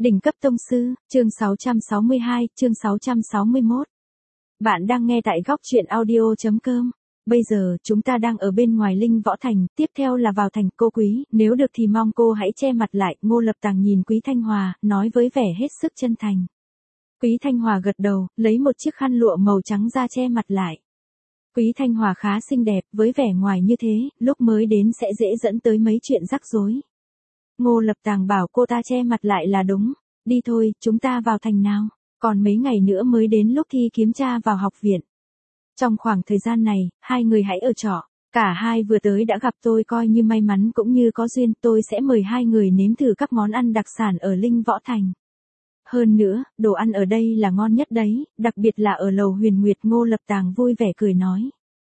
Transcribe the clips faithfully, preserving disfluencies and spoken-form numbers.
Đỉnh cấp tông sư, chương sáu trăm sáu mươi hai, chương sáu trăm sáu mươi mốt. Bạn đang nghe tại góc truyện audio chấm com. Bây giờ, chúng ta đang ở bên ngoài Linh Võ Thành, tiếp theo là vào thành. Cô Quý, nếu được thì mong cô hãy che mặt lại. Ngô Lập Tàng nhìn Quý Thanh Hòa, nói với vẻ hết sức chân thành. Quý Thanh Hòa gật đầu, lấy một chiếc khăn lụa màu trắng ra che mặt lại. Quý Thanh Hòa khá xinh đẹp, với vẻ ngoài như thế, lúc mới đến sẽ dễ dẫn tới mấy chuyện rắc rối. Ngô Lập Tàng bảo cô ta che mặt lại là đúng. Đi thôi, chúng ta vào thành nào. Còn mấy ngày nữa mới đến lúc thi kiếm tra vào học viện. Trong khoảng thời gian này, hai người hãy ở trọ. Cả hai vừa tới đã gặp tôi coi như may mắn cũng như có duyên. Tôi sẽ mời hai người nếm thử các món ăn đặc sản ở Linh Võ Thành. Hơn nữa, đồ ăn ở đây là ngon nhất đấy, đặc biệt là ở lầu Huyền Nguyệt. Ngô Lập Tàng vui vẻ cười nói.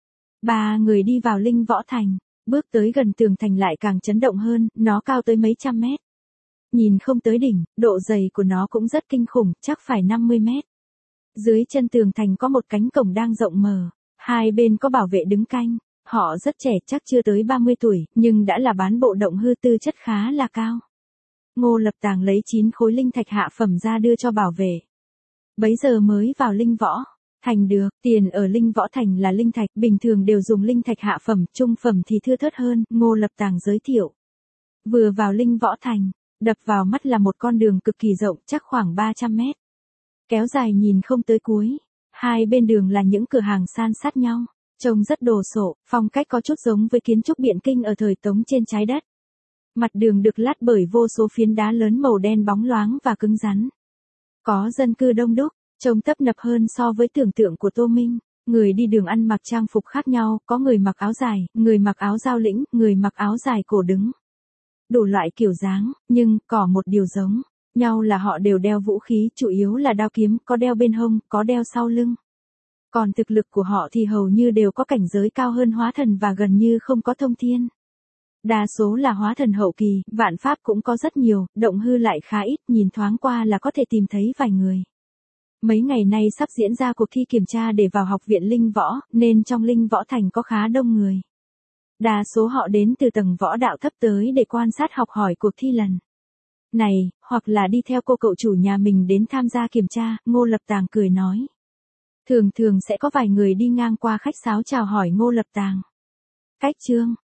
Ba người đi vào Linh Võ Thành. Bước tới gần tường thành lại càng chấn động hơn, nó cao tới mấy trăm mét. Nhìn không tới đỉnh, độ dày của nó cũng rất kinh khủng, chắc phải năm mươi mét. Dưới chân tường thành có một cánh cổng đang rộng mở, hai bên có bảo vệ đứng canh. Họ rất trẻ, chắc chưa tới ba mươi tuổi, nhưng đã là bán bộ động hư, tư chất khá là cao. Ngô Lập Tàng lấy chín khối linh thạch hạ phẩm ra đưa cho bảo vệ. Bấy giờ mới vào Linh Võ Thành được, tiền ở Linh Võ Thành là linh thạch, bình thường đều dùng linh thạch hạ phẩm, trung phẩm thì thưa thớt hơn. Ngô Lập Tàng giới thiệu. Vừa vào Linh Võ Thành, đập vào mắt là một con đường cực kỳ rộng, chắc khoảng ba trăm mét. Kéo dài nhìn không tới cuối. Hai bên đường là những cửa hàng san sát nhau, trông rất đồ sộ, phong cách có chút giống với kiến trúc Biện Kinh ở thời Tống trên trái đất. Mặt đường được lát bởi vô số phiến đá lớn màu đen bóng loáng và cứng rắn. Có dân cư đông đúc, trông tấp nập hơn so với tưởng tượng của Tô Minh. Người đi đường ăn mặc trang phục khác nhau, có người mặc áo dài, người mặc áo giao lĩnh, người mặc áo dài cổ đứng. Đủ loại kiểu dáng, nhưng có một điều giống nhau là họ đều đeo vũ khí, chủ yếu là đao kiếm, có đeo bên hông, có đeo sau lưng. Còn thực lực của họ thì hầu như đều có cảnh giới cao hơn hóa thần và gần như không có thông thiên. Đa số là hóa thần hậu kỳ, vạn pháp cũng có rất nhiều, động hư lại khá ít, nhìn thoáng qua là có thể tìm thấy vài người. Mấy ngày nay sắp diễn ra cuộc thi kiểm tra để vào học viện Linh Võ, nên trong Linh Võ Thành có khá đông người. Đa số họ đến từ tầng võ đạo thấp tới để quan sát học hỏi cuộc thi lần này, hoặc là đi theo cô cậu chủ nhà mình đến tham gia kiểm tra. Ngô Lập Tàng cười nói. Thường thường sẽ có vài người đi ngang qua khách sáo chào hỏi Ngô Lập Tàng. Cách chương